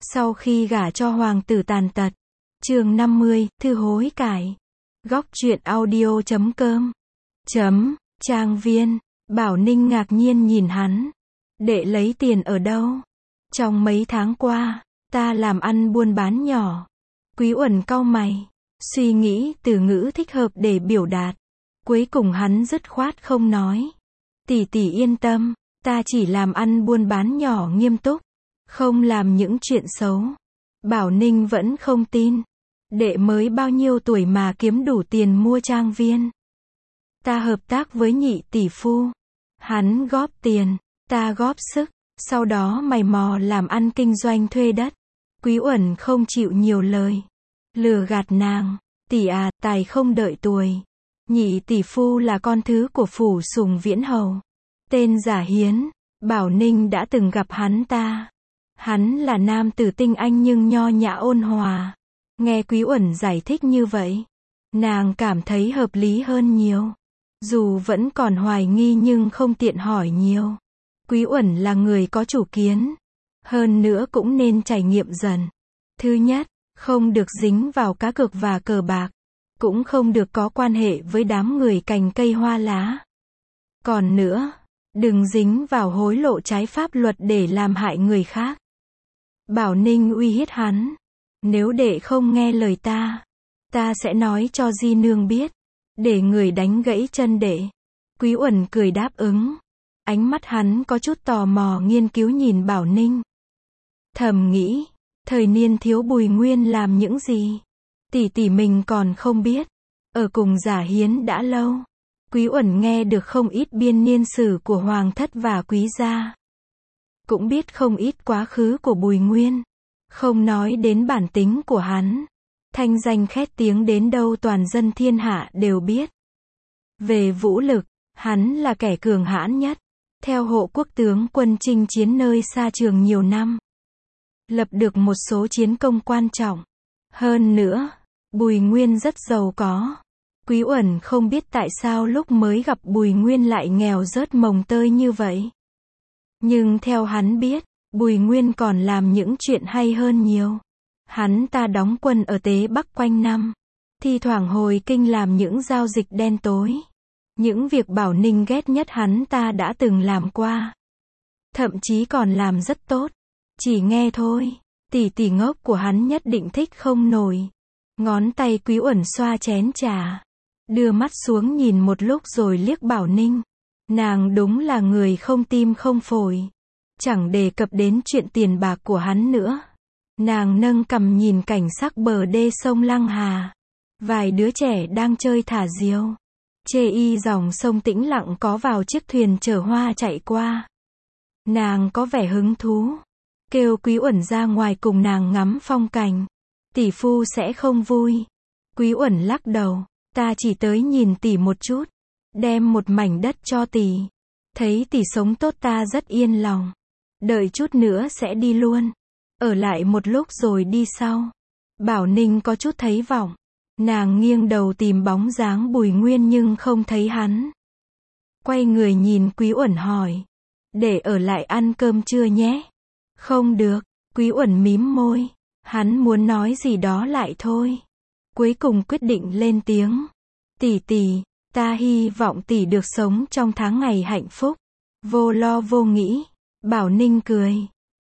Sau khi gả cho hoàng tử tàn tật. Chương 50, thư hối cải. Góc truyện audio.com. Trang viên. Bảo Ninh ngạc nhiên nhìn hắn. Đệ lấy tiền ở đâu? Trong mấy tháng qua, ta làm ăn buôn bán nhỏ. Quý Uẩn cau mày, suy nghĩ từ ngữ thích hợp để biểu đạt. Cuối cùng hắn dứt khoát không nói. Tỷ tỷ yên tâm, ta chỉ làm ăn buôn bán nhỏ nghiêm túc, không làm những chuyện xấu. Bảo Ninh vẫn không tin. Đệ mới bao nhiêu tuổi mà kiếm đủ tiền mua trang viên? Ta hợp tác với nhị tỷ phu. Hắn góp tiền, ta góp sức, sau đó mày mò làm ăn kinh doanh thuê đất. Quý Uẩn không chịu nhiều lời. Lừa gạt nàng. Tỷ à, tài không đợi tuổi. Nhị tỷ phu là con thứ của phủ Sùng Viễn Hầu. Tên Giả Hiến. Bảo Ninh đã từng gặp hắn ta. Hắn là nam tử tinh anh nhưng nho nhã ôn hòa. Nghe Quý Uẩn giải thích như vậy, nàng cảm thấy hợp lý hơn nhiều. Dù vẫn còn hoài nghi nhưng không tiện hỏi nhiều. Quý Uẩn là người có chủ kiến. Hơn nữa cũng nên trải nghiệm dần. Thứ nhất, không được dính vào cá cược và cờ bạc. Cũng không được có quan hệ với đám người cành cây hoa lá. Còn nữa, đừng dính vào hối lộ trái pháp luật để làm hại người khác. Bảo Ninh uy hiếp hắn. Nếu đệ không nghe lời ta sẽ nói cho Di Nương biết, để người đánh gãy chân đệ. Quý Uẩn cười đáp ứng. Ánh mắt hắn có chút tò mò nghiên cứu nhìn Bảo Ninh. Thầm nghĩ, thời niên thiếu Bùi Nguyên làm những gì? Tỷ mình còn không biết. Ở cùng Giả Hiến đã lâu. Quý Uẩn nghe được không ít biên niên sử của Hoàng thất và Quý gia. Cũng biết không ít quá khứ của Bùi Nguyên. Không nói đến bản tính của hắn. Thanh danh khét tiếng đến đâu toàn dân thiên hạ đều biết. Về vũ lực, hắn là kẻ cường hãn nhất. Theo hộ quốc tướng quân chinh chiến nơi xa trường nhiều năm. Lập được một số chiến công quan trọng. Hơn nữa, Bùi Nguyên rất giàu có. Quý Uẩn không biết tại sao lúc mới gặp Bùi Nguyên lại nghèo rớt mồng tơi như vậy. Nhưng theo hắn biết, Bùi Nguyên còn làm những chuyện hay hơn nhiều. Hắn ta đóng quân ở Tế Bắc quanh năm. Thi thoảng hồi kinh làm những giao dịch đen tối. Những việc Bảo Ninh ghét nhất hắn ta đã từng làm qua. Thậm chí còn làm rất tốt. Chỉ nghe thôi, tỷ ngốc của hắn nhất định thích không nổi. Ngón tay Quý Uẩn xoa chén trà. Đưa mắt xuống nhìn một lúc rồi liếc Bảo Ninh. Nàng đúng là người không tim không phổi. Chẳng đề cập đến chuyện tiền bạc của hắn nữa. Nàng nâng cằm nhìn cảnh sắc bờ đê sông Lăng Hà. Vài đứa trẻ đang chơi thả diều. Chê y dòng sông tĩnh lặng có vào chiếc thuyền chở hoa chạy qua. Nàng có vẻ hứng thú. Kêu Quý Uẩn ra ngoài cùng nàng ngắm phong cảnh. Tỷ phu sẽ không vui. Quý Uẩn lắc đầu. Ta chỉ tới nhìn tỷ một chút. Đem một mảnh đất cho tỷ. Thấy tỷ sống tốt ta rất yên lòng. Đợi chút nữa sẽ đi luôn. Ở lại một lúc rồi đi sau. Bảo Ninh có chút thấy vọng. Nàng nghiêng đầu tìm bóng dáng Bùi Nguyên nhưng không thấy hắn. Quay người nhìn Quý Uẩn hỏi. Để ở lại ăn cơm trưa nhé. Không được. Quý Uẩn mím môi. Hắn muốn nói gì đó lại thôi. Cuối cùng quyết định lên tiếng. Tỷ, ta hy vọng tỷ được sống trong tháng ngày hạnh phúc. Vô lo vô nghĩ. Bảo Ninh cười.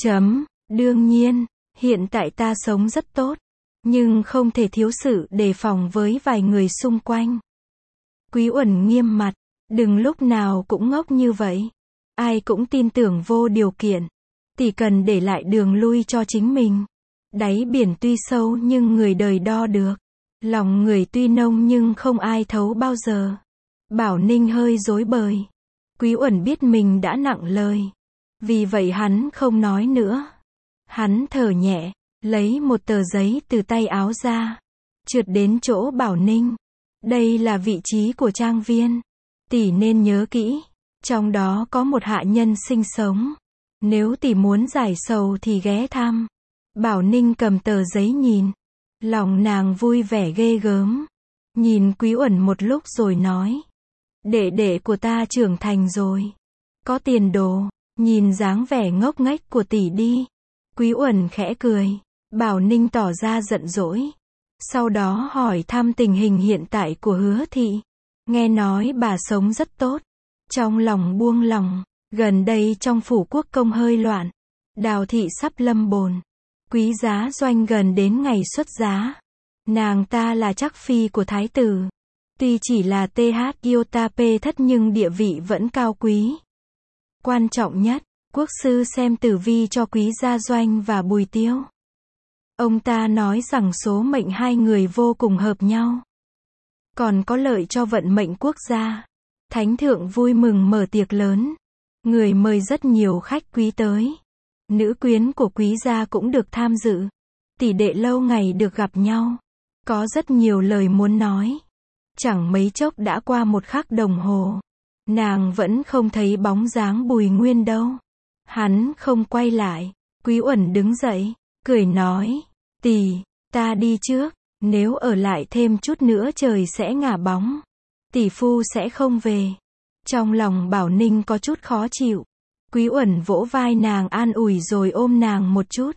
Đương nhiên, hiện tại ta sống rất tốt. Nhưng không thể thiếu sự đề phòng với vài người xung quanh. Quý Uẩn nghiêm mặt. Đừng lúc nào cũng ngốc như vậy. Ai cũng tin tưởng vô điều kiện. Tỷ cần để lại đường lui cho chính mình. Đáy biển tuy sâu nhưng người đời đo được. Lòng người tuy nông nhưng không ai thấu bao giờ. Bảo Ninh hơi rối bời. Quý Uẩn biết mình đã nặng lời. Vì vậy hắn không nói nữa. Hắn thở nhẹ, lấy một tờ giấy từ tay áo ra. Trượt đến chỗ Bảo Ninh. Đây là vị trí của trang viên. Tỷ nên nhớ kỹ. Trong đó có một hạ nhân sinh sống. Nếu tỷ muốn giải sầu thì ghé thăm. Bảo Ninh cầm tờ giấy nhìn. Lòng nàng vui vẻ ghê gớm. Nhìn Quý Uẩn một lúc rồi nói. Đệ của ta trưởng thành rồi. Có tiền đồ. Nhìn dáng vẻ ngốc nghếch của tỷ đi. Quý Uẩn khẽ cười. Bảo Ninh tỏ ra giận dỗi. Sau đó hỏi thăm tình hình hiện tại của Hứa thị. Nghe nói bà sống rất tốt. Trong lòng buông lòng. Gần đây trong phủ quốc công hơi loạn. Đào thị sắp lâm bồn. Quý giá doanh gần đến ngày xuất giá. Nàng ta là chắc phi của thái tử. Tuy chỉ là TH Iota P thất nhưng địa vị vẫn cao quý. Quan trọng nhất, quốc sư xem tử vi cho Quý gia doanh và Bùi Tiêu. Ông ta nói rằng số mệnh hai người vô cùng hợp nhau. Còn có lợi cho vận mệnh quốc gia. Thánh thượng vui mừng mở tiệc lớn. Người mời rất nhiều khách quý tới. Nữ quyến của Quý gia cũng được tham dự. Tỷ đệ lâu ngày được gặp nhau. Có rất nhiều lời muốn nói. Chẳng mấy chốc đã qua 1 khắc đồng hồ. Nàng vẫn không thấy bóng dáng Bùi Nguyên đâu. Hắn không quay lại. Quý Uẩn đứng dậy, cười nói. Tỷ, ta đi trước. Nếu ở lại thêm chút nữa trời sẽ ngả bóng. Tỷ phu sẽ không về. Trong lòng Bảo Ninh có chút khó chịu. Quý Uẩn vỗ vai nàng an ủi rồi ôm nàng một chút.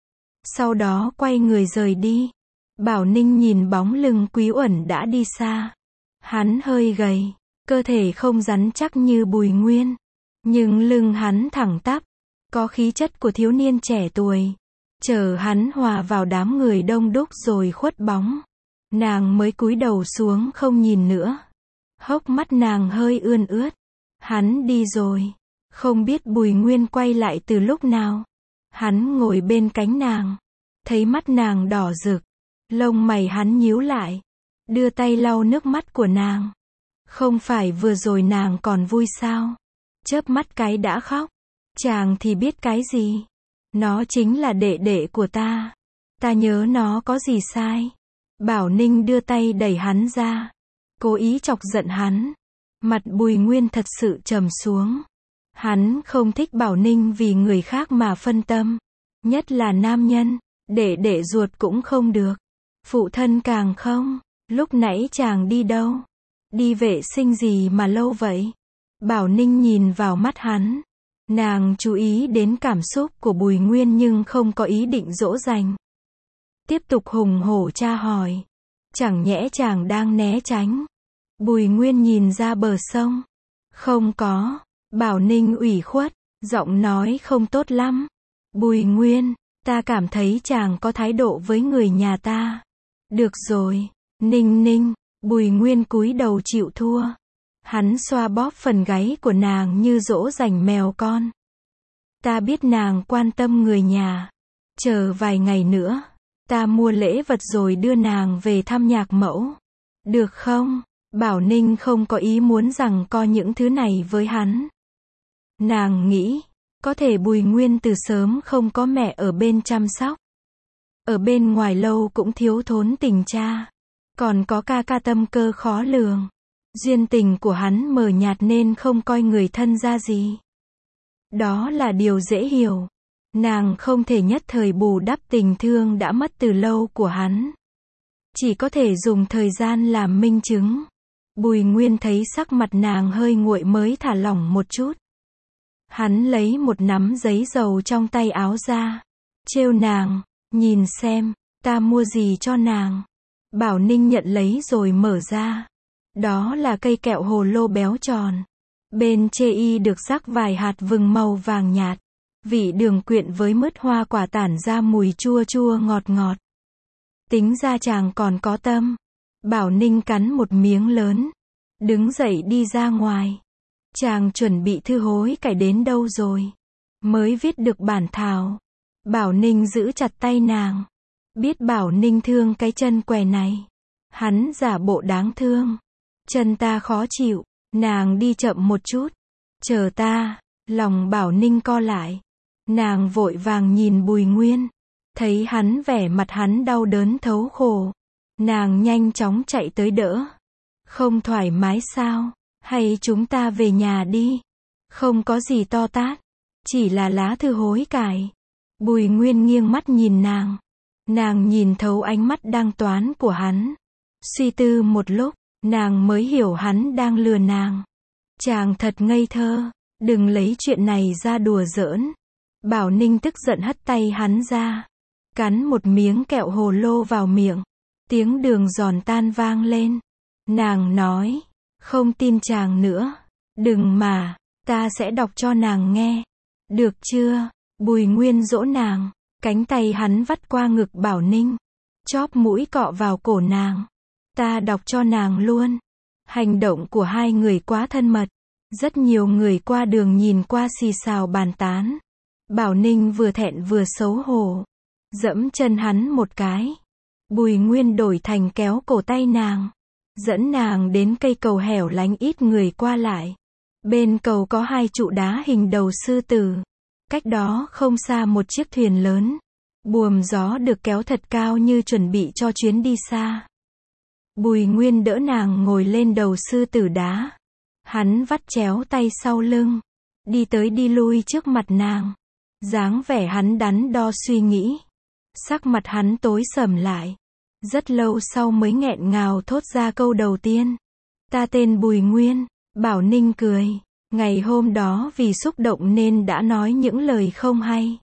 Sau đó quay người rời đi. Bảo Ninh nhìn bóng lưng Quý Uẩn đã đi xa. Hắn hơi gầy, cơ thể không rắn chắc như Bùi Nguyên. Nhưng lưng hắn thẳng tắp, có khí chất của thiếu niên trẻ tuổi. Chờ hắn hòa vào đám người đông đúc rồi khuất bóng. Nàng mới cúi đầu xuống không nhìn nữa. Hốc mắt nàng hơi ươn ướt. Hắn đi rồi. Không biết Bùi Nguyên quay lại từ lúc nào. Hắn ngồi bên cánh nàng. Thấy mắt nàng đỏ rực. Lông mày hắn nhíu lại. Đưa tay lau nước mắt của nàng. Không phải vừa rồi nàng còn vui sao? Chớp mắt cái đã khóc. Chàng thì biết cái gì? Nó chính là đệ đệ của ta. Ta nhớ nó có gì sai? Bảo Ninh đưa tay đẩy hắn ra. Cố ý chọc giận hắn. Mặt Bùi Nguyên thật sự trầm xuống. Hắn không thích Bảo Ninh vì người khác mà phân tâm. Nhất là nam nhân. Đệ ruột cũng không được. Phụ thân càng không. Lúc nãy chàng đi đâu? Đi vệ sinh gì mà lâu vậy? Bảo Ninh nhìn vào mắt hắn. Nàng chú ý đến cảm xúc của Bùi Nguyên nhưng không có ý định dỗ dành. Tiếp tục hùng hổ tra hỏi. Chẳng nhẽ chàng đang né tránh? Bùi Nguyên nhìn ra bờ sông. Không có. Bảo Ninh ủy khuất, giọng nói không tốt lắm. Bùi Nguyên, ta cảm thấy chàng có thái độ với người nhà ta. Được rồi, Ninh. Bùi Nguyên cúi đầu chịu thua. Hắn xoa bóp phần gáy của nàng như dỗ dành mèo con. Ta biết nàng quan tâm người nhà. Chờ vài ngày nữa, ta mua lễ vật rồi đưa nàng về thăm nhạc mẫu. Được không? Bảo Ninh không có ý muốn rằng co những thứ này với hắn. Nàng nghĩ, có thể Bùi Nguyên từ sớm không có mẹ ở bên chăm sóc. Ở bên ngoài lâu cũng thiếu thốn tình cha. Còn có ca tâm cơ khó lường. Duyên tình của hắn mờ nhạt nên không coi người thân ra gì. Đó là điều dễ hiểu. Nàng không thể nhất thời bù đắp tình thương đã mất từ lâu của hắn. Chỉ có thể dùng thời gian làm minh chứng. Bùi Nguyên thấy sắc mặt nàng hơi nguội mới thả lỏng một chút. Hắn lấy một nắm giấy dầu trong tay áo ra. Trêu nàng, nhìn xem, ta mua gì cho nàng. Bảo Ninh nhận lấy rồi mở ra. Đó là cây kẹo hồ lô béo tròn. Bên chê y được rắc vài hạt vừng màu vàng nhạt. Vị đường quyện với mứt hoa quả tản ra mùi chua chua ngọt ngọt. Tính ra chàng còn có tâm. Bảo Ninh cắn một miếng lớn. Đứng dậy đi ra ngoài. Chàng chuẩn bị thư hối cải đến đâu rồi? Mới viết được bản thảo. Bảo Ninh giữ chặt tay nàng. Biết Bảo Ninh thương cái chân què này. Hắn giả bộ đáng thương. Chân ta khó chịu. Nàng đi chậm một chút. Chờ ta. Lòng Bảo Ninh co lại. Nàng vội vàng nhìn Bùi Nguyên. Thấy hắn vẻ mặt hắn đau đớn thấu khổ. Nàng nhanh chóng chạy tới đỡ. Không thoải mái sao? Hay chúng ta về nhà đi? Không có gì to tát. Chỉ là lá thư hối cải. Bùi Nguyên nghiêng mắt nhìn nàng. Nàng nhìn thấu ánh mắt đang toán của hắn. Suy tư một lúc, nàng mới hiểu hắn đang lừa nàng. Chàng thật ngây thơ. Đừng lấy chuyện này ra đùa giỡn. Bảo Ninh tức giận hất tay hắn ra. Cắn một miếng kẹo hồ lô vào miệng. Tiếng đường giòn tan vang lên. Nàng nói. Không tin chàng nữa. Đừng mà, ta sẽ đọc cho nàng nghe. Được chưa? Bùi Nguyên dỗ nàng. Cánh tay hắn vắt qua ngực Bảo Ninh. Chóp mũi cọ vào cổ nàng. Ta đọc cho nàng luôn. Hành động của hai người quá thân mật. Rất nhiều người qua đường nhìn qua xì xào bàn tán. Bảo Ninh vừa thẹn vừa xấu hổ. Dẫm chân hắn một cái. Bùi Nguyên đổi thành kéo cổ tay nàng. Dẫn nàng đến cây cầu hẻo lánh ít người qua lại. Bên cầu có hai trụ đá hình đầu sư tử. Cách đó không xa một chiếc thuyền lớn. Buồm gió được kéo thật cao như chuẩn bị cho chuyến đi xa. Bùi Nguyên đỡ nàng ngồi lên đầu sư tử đá. Hắn vắt chéo tay sau lưng. Đi tới đi lui trước mặt nàng. Dáng vẻ hắn đắn đo suy nghĩ. Sắc mặt hắn tối sầm lại. Rất lâu sau mới nghẹn ngào thốt ra câu đầu tiên. Ta tên Bùi Nguyên. Bảo Ninh cười. Ngày hôm đó vì xúc động nên đã nói những lời không hay.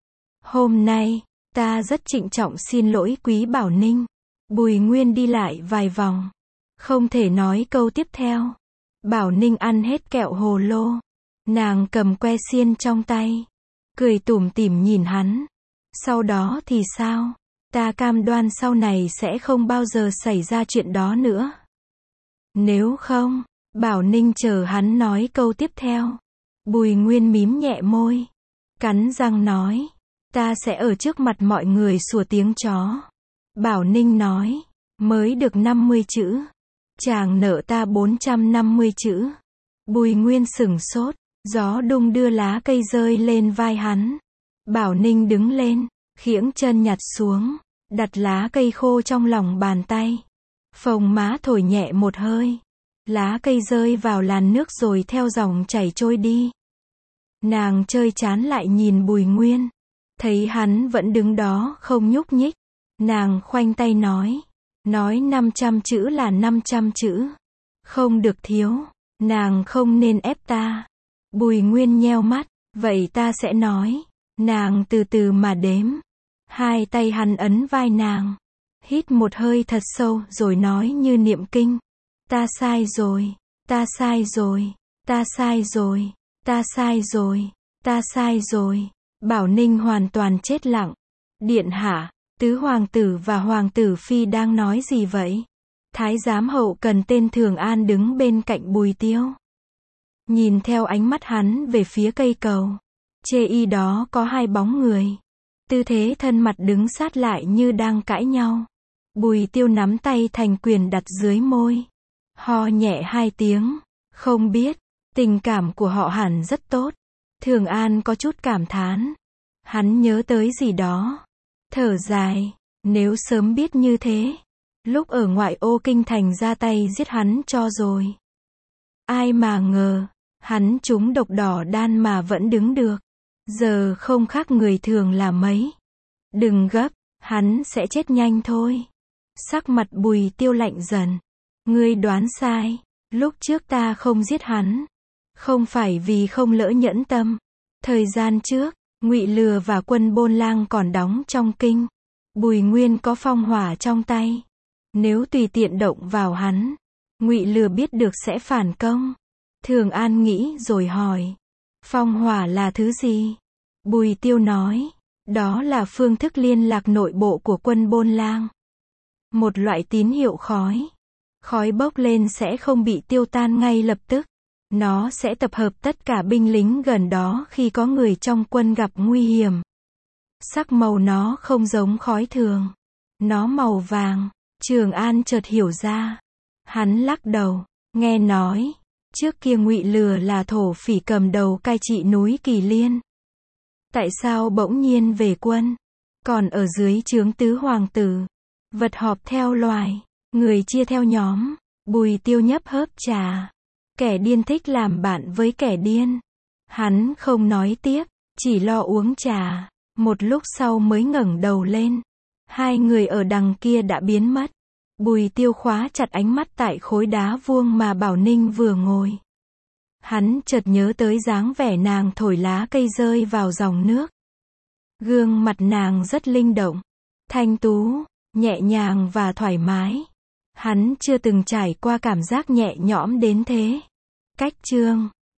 Hôm nay, ta rất trịnh trọng xin lỗi quý Bảo Ninh. Bùi Nguyên đi lại vài vòng. Không thể nói câu tiếp theo. Bảo Ninh ăn hết kẹo hồ lô. Nàng cầm que xiên trong tay. Cười tủm tỉm nhìn hắn. Sau đó thì sao? Ta cam đoan sau này sẽ không bao giờ xảy ra chuyện đó nữa. Nếu không, Bảo Ninh chờ hắn nói câu tiếp theo. Bùi Nguyên mím nhẹ môi. Cắn răng nói. Ta sẽ ở trước mặt mọi người sủa tiếng chó. Bảo Ninh nói. Mới được 50 chữ. Chàng nợ ta 450 chữ. Bùi Nguyên sửng sốt. Gió đung đưa lá cây rơi lên vai hắn. Bảo Ninh đứng lên. Khiễng chân nhặt xuống. Đặt lá cây khô trong lòng bàn tay. Phồng má thổi nhẹ một hơi. Lá cây rơi vào làn nước rồi theo dòng chảy trôi đi. Nàng chơi chán lại nhìn Bùi Nguyên. Thấy hắn vẫn đứng đó không nhúc nhích. Nàng khoanh tay nói. Nói 500 chữ là 500 chữ. Không được thiếu. Nàng không nên ép ta. Bùi Nguyên nheo mắt. Vậy ta sẽ nói. Nàng từ từ mà đếm. Hai tay hắn ấn vai nàng. Hít một hơi thật sâu rồi nói như niệm kinh. Ta sai rồi. Ta sai rồi. Ta sai rồi. Ta sai rồi. Ta sai rồi. Bảo Ninh hoàn toàn chết lặng. Điện hạ, tứ hoàng tử và hoàng tử phi đang nói gì vậy? Thái giám hậu cần tên Thường An đứng bên cạnh Bùi Tiêu. Nhìn theo ánh mắt hắn về phía cây cầu. Chê y đó có hai bóng người. Tư thế thân mật đứng sát lại như đang cãi nhau. Bùi Tiêu nắm tay thành quyền đặt dưới môi. Ho nhẹ hai tiếng. Không biết, tình cảm của họ hẳn rất tốt. Thường An có chút cảm thán. Hắn nhớ tới gì đó. Thở dài. Nếu sớm biết như thế. Lúc ở ngoại ô kinh thành ra tay giết hắn cho rồi. Ai mà ngờ. Hắn trúng độc đỏ đan mà vẫn đứng được. Giờ không khác người thường là mấy. Đừng gấp. Hắn sẽ chết nhanh thôi. Sắc mặt Bùi Tiêu lạnh dần. Ngươi đoán sai. Lúc trước ta không giết hắn. Không phải vì không lỡ nhẫn tâm. Thời gian trước, Ngụy Lừa và quân Bôn Lang còn đóng trong kinh. Bùi Nguyên có phong hỏa trong tay. Nếu tùy tiện động vào hắn, Ngụy Lừa biết được sẽ phản công. Thường An nghĩ rồi hỏi. Phong hỏa là thứ gì? Bùi Tiêu nói. Đó là phương thức liên lạc nội bộ của quân Bôn Lang. Một loại tín hiệu khói. Khói bốc lên sẽ không bị tiêu tan ngay lập tức. Nó sẽ tập hợp tất cả binh lính gần đó khi có người trong quân gặp nguy hiểm. Sắc màu nó không giống khói thường. Nó màu vàng. Trường An chợt hiểu ra. Hắn lắc đầu. Nghe nói. Trước kia Ngụy Lừa là thổ phỉ cầm đầu cai trị núi Kỳ Liên. Tại sao bỗng nhiên về quân? Còn ở dưới trướng tứ hoàng tử. Vật họp theo loài. Người chia theo nhóm. Bùi Tiêu nhấp hớp trà. Kẻ điên thích làm bạn với kẻ điên. Hắn không nói tiếp. Chỉ lo uống trà. Một lúc sau mới ngẩng đầu lên. Hai người ở đằng kia đã biến mất. Bùi Tiêu khóa chặt ánh mắt tại khối đá vuông mà Bảo Ninh vừa ngồi. Hắn chợt nhớ tới dáng vẻ nàng thổi lá cây rơi vào dòng nước. Gương mặt nàng rất linh động, thanh tú, nhẹ nhàng và thoải mái. Hắn chưa từng trải qua cảm giác nhẹ nhõm đến thế. Cách chương